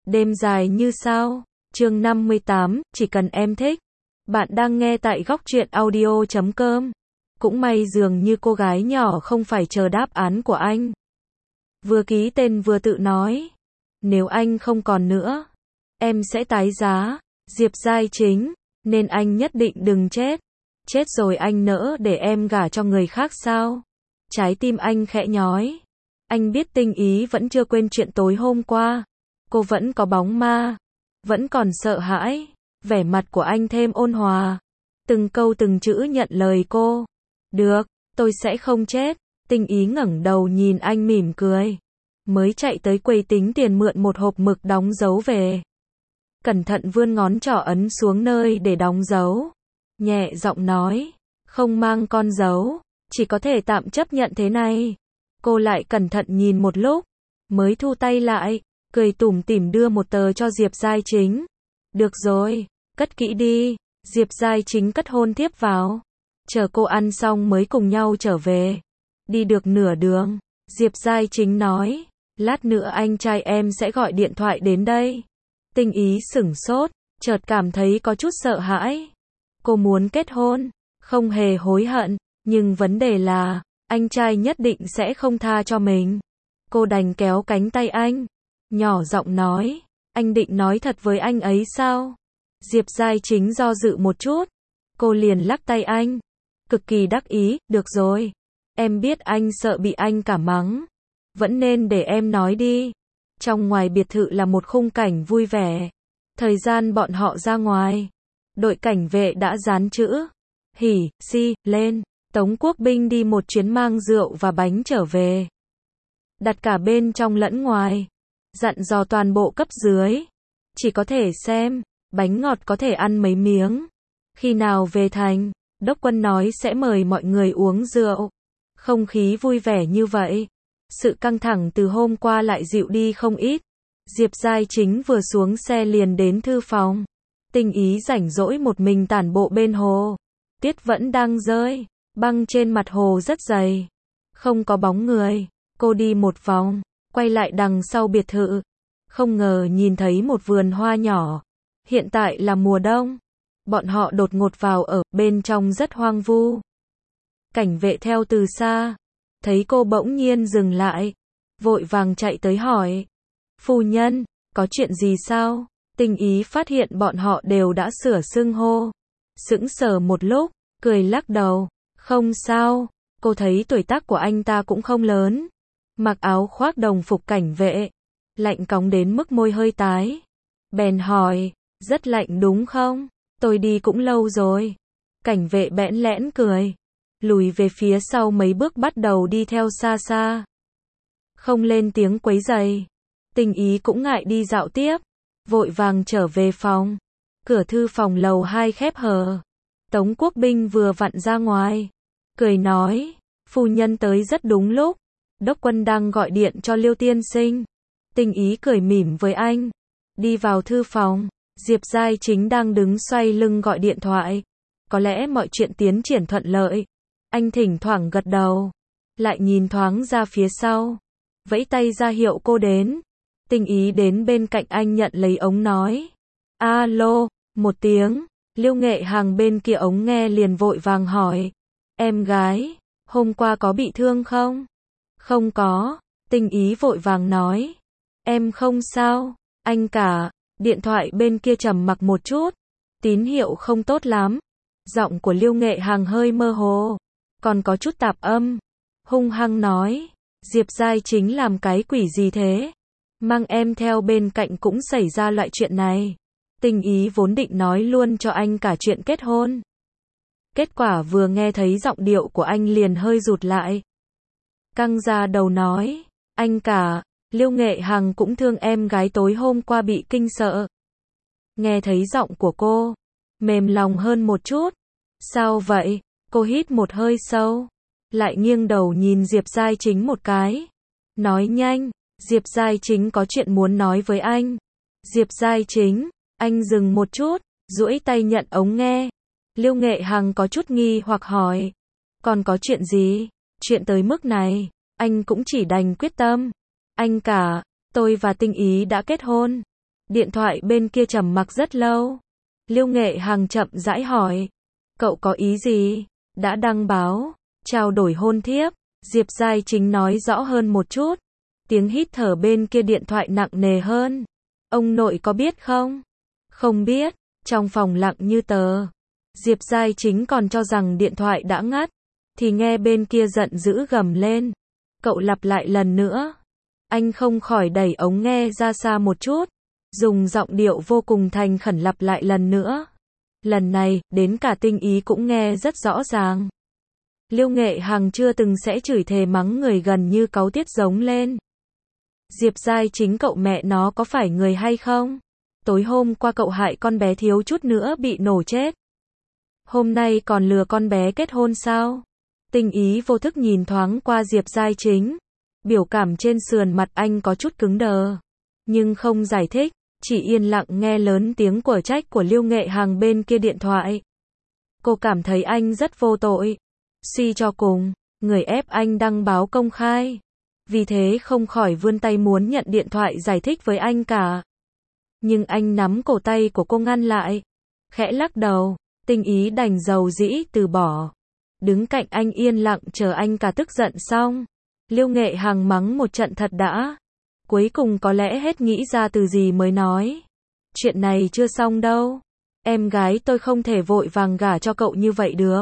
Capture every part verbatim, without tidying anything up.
Đêm dài như sao. Chương năm mươi tám, chỉ cần em thích. Bạn đang nghe tại góc truyện audio chấm com. Cũng may dường như cô gái nhỏ không phải chờ đáp án của anh. Vừa ký tên vừa tự nói. Nếu anh không còn nữa, em sẽ tái giá. Diệp Giai Chính, nên anh nhất định đừng chết. Chết rồi anh nỡ để em gả cho người khác sao? Trái tim anh khẽ nhói. Anh biết Tinh Ý vẫn chưa quên chuyện tối hôm qua. Cô vẫn có bóng ma, vẫn còn sợ hãi. Vẻ mặt của anh thêm ôn hòa. Từng câu từng chữ nhận lời cô. Được, tôi sẽ không chết. Tinh Ý ngẩng đầu nhìn anh mỉm cười. Mới chạy tới quầy tính tiền mượn một hộp mực đóng dấu về. Cẩn thận vươn ngón trỏ ấn xuống nơi để đóng dấu. Nhẹ giọng nói, không mang con dấu, chỉ có thể tạm chấp nhận thế này. Cô lại cẩn thận nhìn một lúc, mới thu tay lại, cười tủm tỉm đưa một tờ cho Diệp Giai Chính. Được rồi, cất kỹ đi. Diệp Giai Chính cất hôn tiếp vào. Chờ cô ăn xong mới cùng nhau trở về. Đi được nửa đường, Diệp Giai Chính nói, lát nữa anh trai em sẽ gọi điện thoại đến đây. Tinh Ý sửng sốt, chợt cảm thấy có chút sợ hãi. Cô muốn kết hôn, không hề hối hận, nhưng vấn đề là, anh trai nhất định sẽ không tha cho mình. Cô đành kéo cánh tay anh, nhỏ giọng nói, anh định nói thật với anh ấy sao? Diệp Giai Chính do dự một chút, cô liền lắc tay anh, cực kỳ đắc ý, được rồi, em biết anh sợ bị anh cả mắng, vẫn nên để em nói đi. Trong ngoài biệt thự là một khung cảnh vui vẻ. Thời gian bọn họ ra ngoài, đội cảnh vệ đã dán chữ hỉ, si, lên. Tống Quốc Binh đi một chuyến mang rượu và bánh trở về. Đặt cả bên trong lẫn ngoài. Dặn dò toàn bộ cấp dưới. Chỉ có thể xem, bánh ngọt có thể ăn mấy miếng. Khi nào về thành, Đốc Quân nói sẽ mời mọi người uống rượu. Không khí vui vẻ như vậy. Sự căng thẳng từ hôm qua lại dịu đi không ít. Diệp Giai Chính vừa xuống xe liền đến thư phòng. Tinh Ý rảnh rỗi một mình tản bộ bên hồ. Tuyết vẫn đang rơi, băng trên mặt hồ rất dày. Không có bóng người. Cô đi một vòng, quay lại đằng sau biệt thự. Không ngờ nhìn thấy một vườn hoa nhỏ. Hiện tại là mùa đông. Bọn họ đột ngột vào ở, bên trong rất hoang vu. Cảnh vệ theo từ xa. Thấy cô bỗng nhiên dừng lại. Vội vàng chạy tới hỏi. Phu nhân, có chuyện gì sao? Tinh Ý phát hiện bọn họ đều đã sửa xưng hô. Sững sờ một lúc, cười lắc đầu. Không sao, cô thấy tuổi tác của anh ta cũng không lớn. Mặc áo khoác đồng phục cảnh vệ. Lạnh cóng đến mức môi hơi tái. Bèn hỏi, rất lạnh đúng không? Tôi đi cũng lâu rồi. Cảnh vệ bẽn lẽn cười. Lùi về phía sau mấy bước bắt đầu đi theo xa xa. Không lên tiếng quấy rầy. Tinh Ý cũng ngại đi dạo tiếp. Vội vàng trở về phòng. Cửa thư phòng lầu hai khép hờ. Tống Quốc Binh vừa vặn ra ngoài. Cười nói, phu nhân tới rất đúng lúc. Đốc Quân đang gọi điện cho Liêu tiên sinh. Tinh Ý cười mỉm với anh. Đi vào thư phòng. Diệp Giai Chính đang đứng xoay lưng gọi điện thoại. Có lẽ mọi chuyện tiến triển thuận lợi. Anh thỉnh thoảng gật đầu. Lại nhìn thoáng ra phía sau. Vẫy tay ra hiệu cô đến. Tinh Ý đến bên cạnh anh nhận lấy ống nói. Alo, một tiếng. Liêu Nghệ Hằng bên kia ống nghe liền vội vàng hỏi. Em gái, hôm qua có bị thương không? Không có. Tinh Ý vội vàng nói. Em không sao. Anh cả. Điện thoại bên kia trầm mặc một chút. Tín hiệu không tốt lắm. Giọng của Liêu Nghệ Hằng hơi mơ hồ. Còn có chút tạp âm. Hung hăng nói. Diệp Giai Chính làm cái quỷ gì thế? Mang em theo bên cạnh cũng xảy ra loại chuyện này. Tinh Ý vốn định nói luôn cho anh cả chuyện kết hôn. Kết quả vừa nghe thấy giọng điệu của anh liền hơi rụt lại. Căng ra đầu nói. Anh cả, Liêu Nghệ Hằng cũng thương em gái tối hôm qua bị kinh sợ. Nghe thấy giọng của cô. Mềm lòng hơn một chút. Sao vậy? Cô hít một hơi sâu. Lại nghiêng đầu nhìn Diệp Giai Chính một cái. Nói nhanh. Diệp Giai Chính có chuyện muốn nói với anh. Diệp Giai Chính. Anh dừng một chút. Duỗi tay nhận ống nghe. Liêu Nghệ Hằng có chút nghi hoặc hỏi. Còn có chuyện gì? Chuyện tới mức này. Anh cũng chỉ đành quyết tâm. Anh cả. Tôi và Tinh Ý đã kết hôn. Điện thoại bên kia trầm mặc rất lâu. Liêu Nghệ Hằng chậm rãi hỏi. Cậu có ý gì? Đã đăng báo, trao đổi hôn thiếp. Diệp Giai Chính nói rõ hơn một chút. Tiếng hít thở bên kia điện thoại nặng nề hơn. Ông nội có biết không? Không biết. Trong phòng lặng như tờ. Diệp Giai Chính còn cho rằng điện thoại đã ngắt. Thì nghe bên kia giận dữ gầm lên. Cậu lặp lại lần nữa. Anh không khỏi đẩy ống nghe ra xa một chút. Dùng giọng điệu vô cùng thành khẩn lặp lại lần nữa. Lần này, đến cả Tinh Ý cũng nghe rất rõ ràng. Liêu Nghệ Hằng chưa từng sẽ chửi thề mắng người gần như cáu tiết giống lên. Diệp Giai Chính cậu mẹ nó có phải người hay không? Tối hôm qua cậu hại con bé thiếu chút nữa bị nổ chết. Hôm nay còn lừa con bé kết hôn sao? Tinh Ý vô thức nhìn thoáng qua Diệp Giai Chính. Biểu cảm trên sườn mặt anh có chút cứng đờ. Nhưng không giải thích, chỉ yên lặng nghe lớn tiếng của trách của Liêu Nghệ Hằng bên kia điện thoại. Cô cảm thấy anh rất vô tội. Suy cho cùng, người ép anh đăng báo công khai. Vì thế không khỏi vươn tay muốn nhận điện thoại giải thích với anh cả. Nhưng anh nắm cổ tay của cô ngăn lại. Khẽ lắc đầu, Tinh Ý đành dầu dĩ từ bỏ. Đứng cạnh anh yên lặng chờ anh cả tức giận xong. Liêu Nghệ Hằng mắng một trận thật đã. Cuối cùng có lẽ hết nghĩ ra từ gì mới nói. Chuyện này chưa xong đâu. Em gái tôi không thể vội vàng gả cho cậu như vậy được.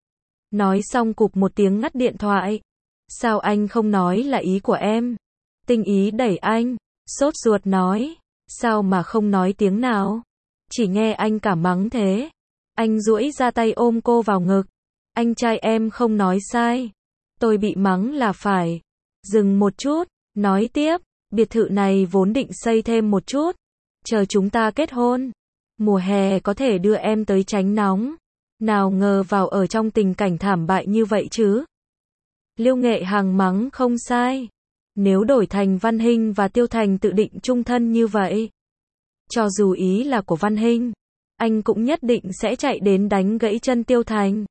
Nói xong cụp một tiếng ngắt điện thoại. Sao anh không nói là ý của em? Tinh Ý đẩy anh, sốt ruột nói. Sao mà không nói tiếng nào? Chỉ nghe anh cả mắng thế. Anh duỗi ra tay ôm cô vào ngực. Anh trai em không nói sai. Tôi bị mắng là phải. Dừng một chút, nói tiếp. Biệt thự này vốn định xây thêm một chút. Chờ chúng ta kết hôn. Mùa hè có thể đưa em tới tránh nóng. Nào ngờ vào ở trong tình cảnh thảm bại như vậy chứ. Liêu Nghệ Hằng mắng không sai. Nếu đổi thành Văn Hinh và Tiêu Thành tự định chung thân như vậy. Cho dù ý là của Văn Hinh, anh cũng nhất định sẽ chạy đến đánh gãy chân Tiêu Thành.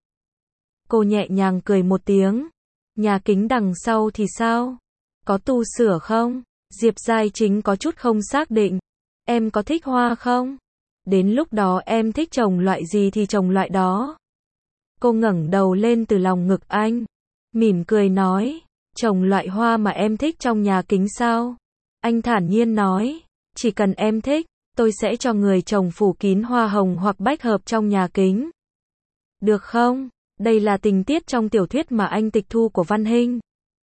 Cô nhẹ nhàng cười một tiếng. Nhà kính đằng sau thì sao? Có tu sửa không? Diệp Giai Chính có chút không xác định. Em có thích hoa không? Đến lúc đó em thích trồng loại gì thì trồng loại đó. Cô ngẩng đầu lên từ lòng ngực anh. Mỉm cười nói. Trồng loại hoa mà em thích trong nhà kính sao? Anh thản nhiên nói. Chỉ cần em thích, tôi sẽ cho người trồng phủ kín hoa hồng hoặc bách hợp trong nhà kính. Được không? Đây là tình tiết trong tiểu thuyết mà anh tịch thu của Văn Hinh.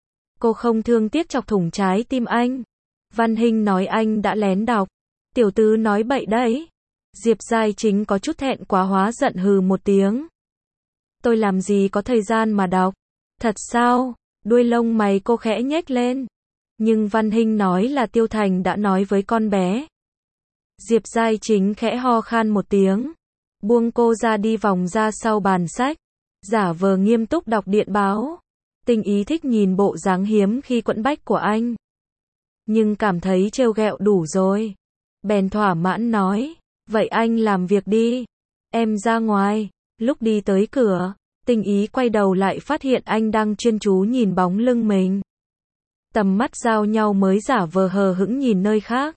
Cô không thương tiếc chọc thủng trái tim anh. Văn Hinh nói anh đã lén đọc. Tiểu tứ nói bậy đấy. Diệp Giai Chính có chút thẹn quá hóa giận hừ một tiếng. Tôi làm gì có thời gian mà đọc. Thật sao? Đuôi lông mày cô khẽ nhếch lên. Nhưng Văn Hinh nói là Tiêu Thành đã nói với con bé. Diệp Giai Chính khẽ ho khan một tiếng. Buông cô ra đi vòng ra sau bàn sách. Giả vờ nghiêm túc đọc điện báo. Tinh Ý thích nhìn bộ dáng hiếm khi quẫn bách của anh. Nhưng cảm thấy trêu ghẹo đủ rồi. Bèn thỏa mãn nói. Vậy anh làm việc đi. Em ra ngoài. Lúc đi tới cửa, Tinh Ý quay đầu lại phát hiện anh đang chuyên chú nhìn bóng lưng mình. Tầm mắt giao nhau mới giả vờ hờ hững nhìn nơi khác.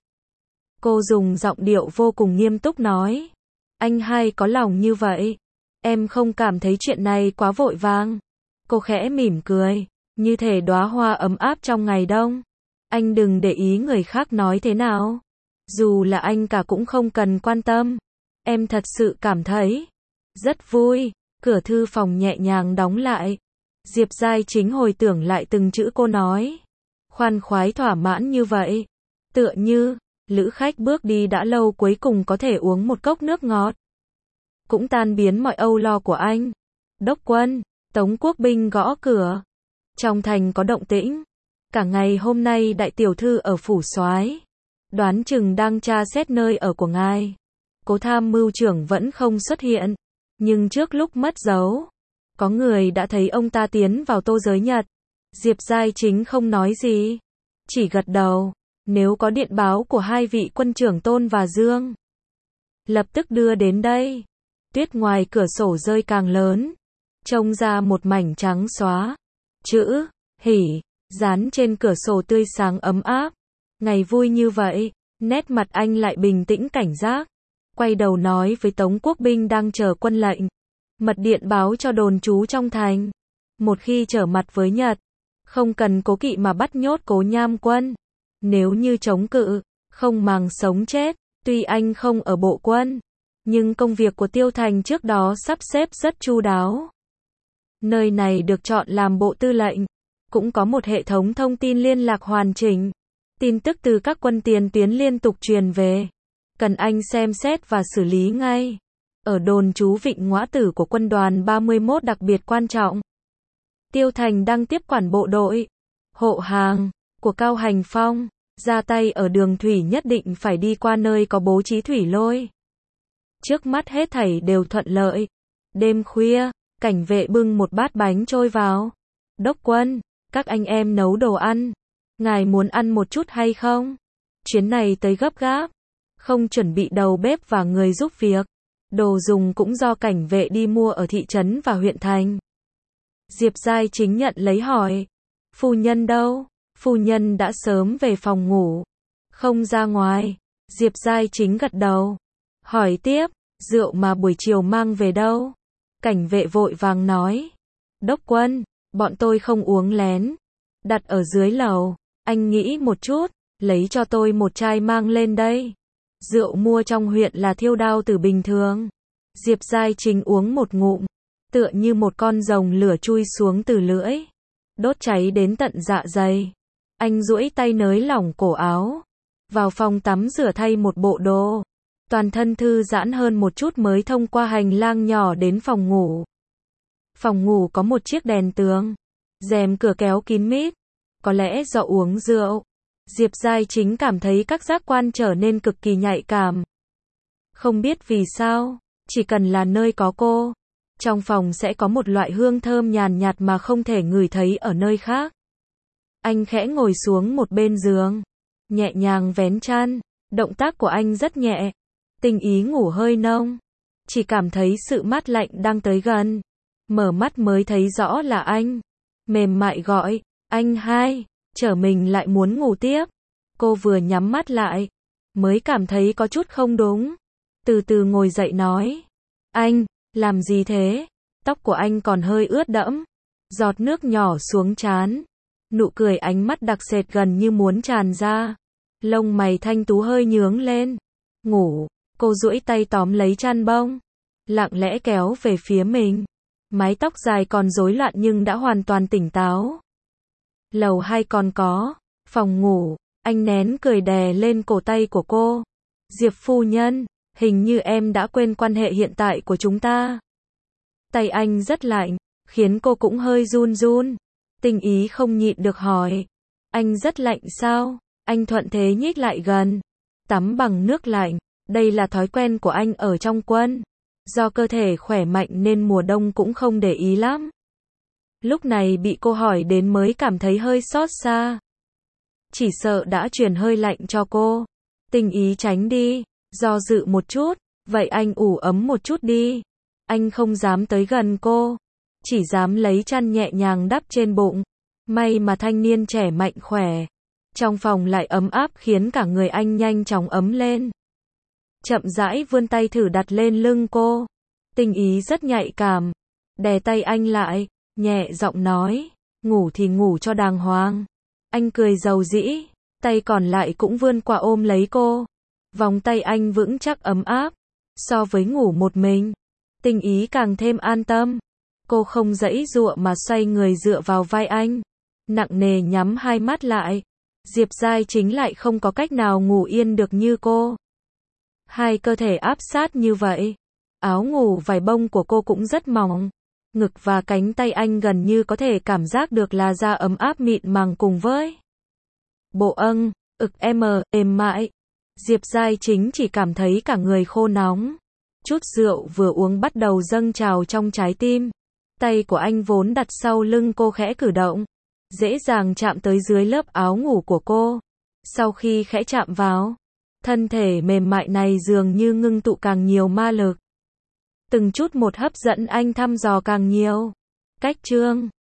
Cô dùng giọng điệu vô cùng nghiêm túc nói. Anh hay có lòng như vậy. Em không cảm thấy chuyện này quá vội vàng. Cô khẽ mỉm cười. Như thể đóa hoa ấm áp trong ngày đông. Anh đừng để ý người khác nói thế nào. Dù là anh cả cũng không cần quan tâm. Em thật sự cảm thấy rất vui. Cửa thư phòng nhẹ nhàng đóng lại. Diệp Giai Chính hồi tưởng lại từng chữ cô nói. Khoan khoái thỏa mãn như vậy. Tựa như, lữ khách bước đi đã lâu cuối cùng có thể uống một cốc nước ngọt. Cũng tan biến mọi âu lo của anh. Đốc quân, Tống Quốc binh gõ cửa. Trong thành có động tĩnh. Cả ngày hôm nay đại tiểu thư ở phủ soái, đoán chừng đang tra xét nơi ở của ngài. Cố tham mưu trưởng vẫn không xuất hiện. Nhưng trước lúc mất dấu, có người đã thấy ông ta tiến vào Tô Giới Nhật. Diệp Giai Chính không nói gì. Chỉ gật đầu. Nếu có điện báo của hai vị quân trưởng Tôn và Dương, lập tức đưa đến đây. Tuyết ngoài cửa sổ rơi càng lớn. Trông ra một mảnh trắng xóa. Chữ, hỉ, dán trên cửa sổ tươi sáng ấm áp. Ngày vui như vậy, Nét mặt anh lại bình tĩnh cảnh giác. Quay đầu nói với Tống Quốc binh đang chờ quân lệnh. Mật điện báo cho đồn trú trong thành. Một khi trở mặt với Nhật, không cần cố kỵ mà bắt nhốt Cố Nham quân. Nếu như chống cự, không màng sống chết, tuy anh không ở bộ quân, nhưng công việc của Tiêu Thành trước đó sắp xếp rất chu đáo. Nơi này được chọn làm bộ tư lệnh, cũng có một hệ thống thông tin liên lạc hoàn chỉnh. Tin tức từ các quân tiền tuyến liên tục truyền về. Cần anh xem xét và xử lý ngay. Ở đồn trú Vịnh Ngõa Tử của quân đoàn ba mươi mốt đặc biệt quan trọng. Tiêu Thành đang tiếp quản bộ đội, hộ hàng, của Cao Hành Phong. Ra tay ở đường thủy nhất định phải đi qua nơi có bố trí thủy lôi. Trước mắt hết thảy đều thuận lợi. Đêm khuya, cảnh vệ bưng một bát bánh trôi vào. Đốc quân, các anh em nấu đồ ăn. Ngài muốn ăn một chút hay không? Chuyến này tới gấp gáp. Không chuẩn bị đầu bếp và người giúp việc. Đồ dùng cũng do cảnh vệ đi mua ở thị trấn và huyện thành. Diệp Giai Chính nhận lấy hỏi. Phu nhân đâu? Phu nhân đã sớm về phòng ngủ. Không ra ngoài. Diệp Giai Chính gật đầu. Hỏi tiếp, rượu mà buổi chiều mang về đâu? Cảnh vệ vội vàng nói. Đốc quân, bọn tôi không uống lén. Đặt ở dưới lầu. Anh nghĩ một chút, lấy cho tôi một chai mang lên đây. Rượu mua trong huyện là Thiêu Đao Tử bình thường. Diệp Giai Chính uống một ngụm, tựa như một con rồng lửa chui xuống từ lưỡi, đốt cháy đến tận dạ dày. Anh duỗi tay nới lỏng cổ áo, vào phòng tắm rửa thay một bộ đồ, toàn thân thư giãn hơn một chút mới thông qua hành lang nhỏ đến phòng ngủ. Phòng ngủ có một chiếc đèn tường, rèm cửa kéo kín mít. Có lẽ do uống rượu, Diệp Giai Chính cảm thấy các giác quan trở nên cực kỳ nhạy cảm. Không biết vì sao, chỉ cần là nơi có cô, trong phòng sẽ có một loại hương thơm nhàn nhạt mà không thể ngửi thấy ở nơi khác. Anh khẽ ngồi xuống một bên giường, nhẹ nhàng vén chăn, động tác của anh rất nhẹ, tình ý ngủ hơi nông, chỉ cảm thấy sự mát lạnh đang tới gần. Mở mắt mới thấy rõ là anh, mềm mại gọi, anh hai, trở mình lại muốn ngủ tiếp. Cô vừa nhắm mắt lại, mới cảm thấy có chút không đúng. Từ từ ngồi dậy nói, anh, làm gì thế? Tóc của anh còn hơi ướt đẫm, giọt nước nhỏ xuống trán. Nụ cười ánh mắt đặc sệt gần như muốn tràn ra. Lông mày thanh tú hơi nhướng lên. Ngủ, cô duỗi tay tóm lấy chăn bông, lặng lẽ kéo về phía mình. Mái tóc dài còn rối loạn nhưng đã hoàn toàn tỉnh táo. Lầu hai còn có, phòng ngủ, anh nén cười đè lên cổ tay của cô. Diệp phu nhân, hình như em đã quên quan hệ hiện tại của chúng ta. Tay anh rất lạnh, khiến cô cũng hơi run run. Tình ý không nhịn được hỏi, anh rất lạnh sao? Anh thuận thế nhích lại gần, tắm bằng nước lạnh, đây là thói quen của anh ở trong quân. Do cơ thể khỏe mạnh nên mùa đông cũng không để ý lắm. Lúc này bị cô hỏi đến mới cảm thấy hơi xót xa. Chỉ sợ đã truyền hơi lạnh cho cô. Tình ý tránh đi, do dự một chút, vậy anh ủ ấm một chút đi. Anh không dám tới gần cô, chỉ dám lấy chăn nhẹ nhàng đắp trên bụng. May mà thanh niên trẻ mạnh khỏe. Trong phòng lại ấm áp khiến cả người anh nhanh chóng ấm lên. Chậm rãi vươn tay thử đặt lên lưng cô. Tình ý rất nhạy cảm, đè tay anh lại, nhẹ giọng nói, ngủ thì ngủ cho đàng hoàng. Anh cười dầu dĩ, tay còn lại cũng vươn qua ôm lấy cô. Vòng tay anh vững chắc ấm áp, so với ngủ một mình, tình ý càng thêm an tâm. Cô không giãy giụa mà xoay người dựa vào vai anh, nặng nề nhắm hai mắt lại. Diệp Giai Chính lại không có cách nào ngủ yên được như cô. Hai cơ thể áp sát như vậy. Áo ngủ vải bông của cô cũng rất mỏng. Ngực và cánh tay anh gần như có thể cảm giác được là da ấm áp mịn màng cùng với bộ âng, ực em, êm mại. Diệp Giai Chính chỉ cảm thấy cả người khô nóng. Chút rượu vừa uống bắt đầu dâng trào trong trái tim. Tay của anh vốn đặt sau lưng cô khẽ cử động, dễ dàng chạm tới dưới lớp áo ngủ của cô. Sau khi khẽ chạm vào, thân thể mềm mại này dường như ngưng tụ càng nhiều ma lực. Từng chút một hấp dẫn anh thăm dò càng nhiều. Cách chương